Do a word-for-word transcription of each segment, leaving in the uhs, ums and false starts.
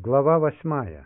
Глава восьмая.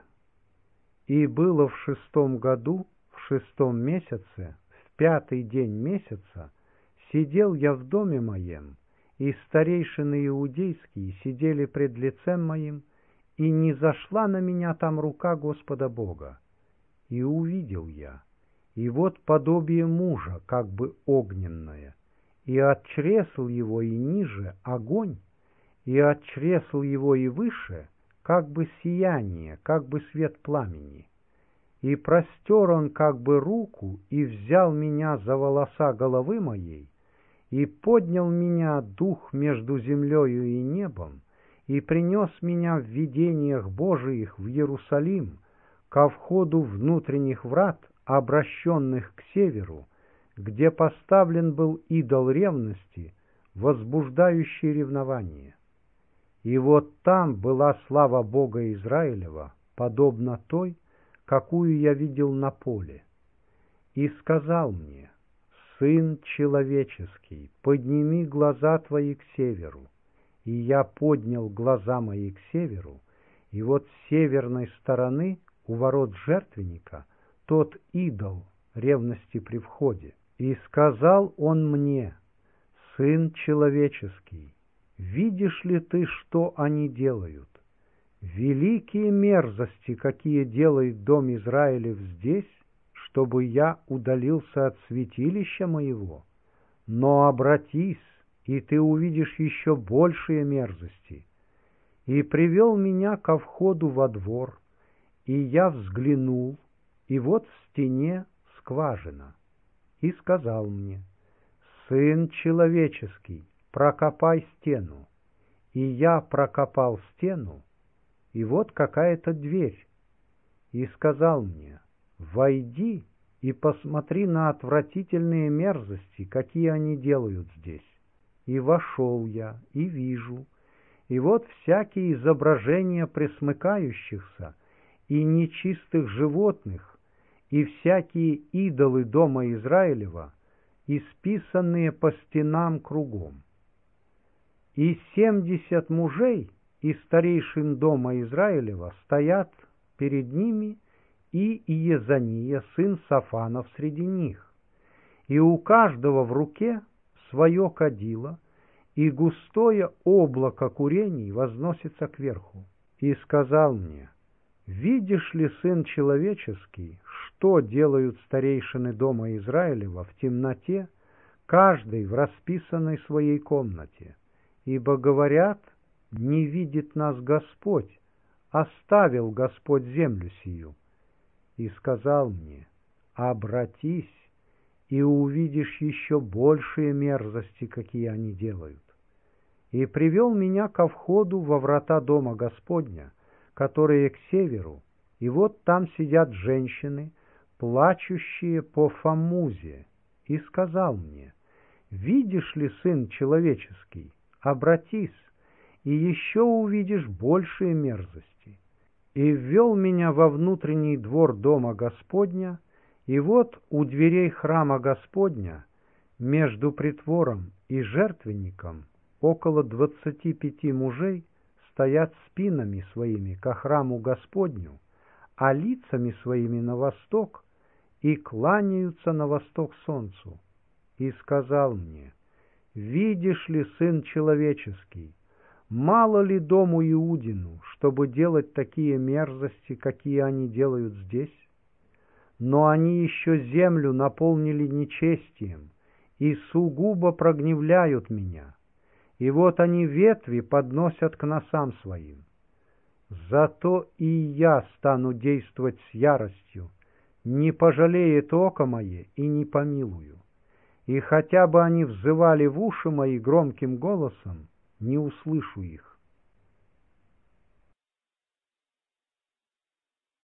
«И было в шестом году, в шестом месяце, в пятый день месяца, сидел я в доме моем, и старейшины иудейские сидели пред лицем моим, и не зашла на меня там рука Господа Бога. И увидел я, и вот подобие мужа, как бы огненное, и от чресл его и ниже огонь, и от чресл его и выше как бы сияние, как бы свет пламени. И простер он как бы руку, и взял меня за волоса головы моей, и поднял меня дух между землею и небом, и принес меня в видениях Божиих в Иерусалим, ко входу внутренних врат, обращенных к северу, где поставлен был идол ревности, возбуждающий ревнование. И вот там была слава Бога Израилева, подобно той, какую я видел на поле. И сказал мне: «Сын человеческий, подними глаза твои к северу». И я поднял глаза мои к северу, и вот с северной стороны, у ворот жертвенника, тот идол ревности при входе. И сказал он мне: «Сын человеческий, видишь ли ты, что они делают? Великие мерзости, какие делает дом Израилев здесь, чтобы я удалился от святилища моего. Но обратись, и ты увидишь еще большие мерзости». И привел меня ко входу во двор, и я взглянул, и вот в стене скважина. И сказал мне: «Сын человеческий, прокопай стену». И я прокопал стену, и вот какая-то дверь. И сказал мне: «Войди и посмотри на отвратительные мерзости, какие они делают здесь». И вошел я, и вижу, и вот всякие изображения пресмыкающихся и нечистых животных, и всякие идолы дома Израилева, исписанные по стенам кругом. И семьдесят мужей из старейшин дома Израилева стоят перед ними, и Иезания, сын Сафанов, среди них. И у каждого в руке свое кадило, и густое облако курений возносится кверху. И сказал мне: «Видишь ли, сын человеческий, что делают старейшины дома Израилева в темноте, каждый в расписанной своей комнате? Ибо говорят: не видит нас Господь, оставил Господь землю сию». И сказал мне: «Обратись, и увидишь еще большие мерзости, какие они делают». И привел меня ко входу во врата дома Господня, которые к северу, и вот там сидят женщины, плачущие по Фаммузе, и сказал мне: «Видишь ли, сын человеческий, обратись, и еще увидишь большие мерзости». И ввел меня во внутренний двор дома Господня, и вот у дверей храма Господня, между притвором и жертвенником, около двадцати пяти мужей стоят спинами своими ко храму Господню, а лицами своими на восток, и кланяются на восток солнцу. И сказал мне: «Видишь ли, сын человеческий, мало ли дому Иудину, чтобы делать такие мерзости, какие они делают здесь? Но они еще землю наполнили нечестием и сугубо прогневляют меня. И вот они ветви подносят к носам своим. Зато и я стану действовать с яростью, не пожалеет око мое и не помилую. И хотя бы они взывали в уши мои громким голосом, не услышу их».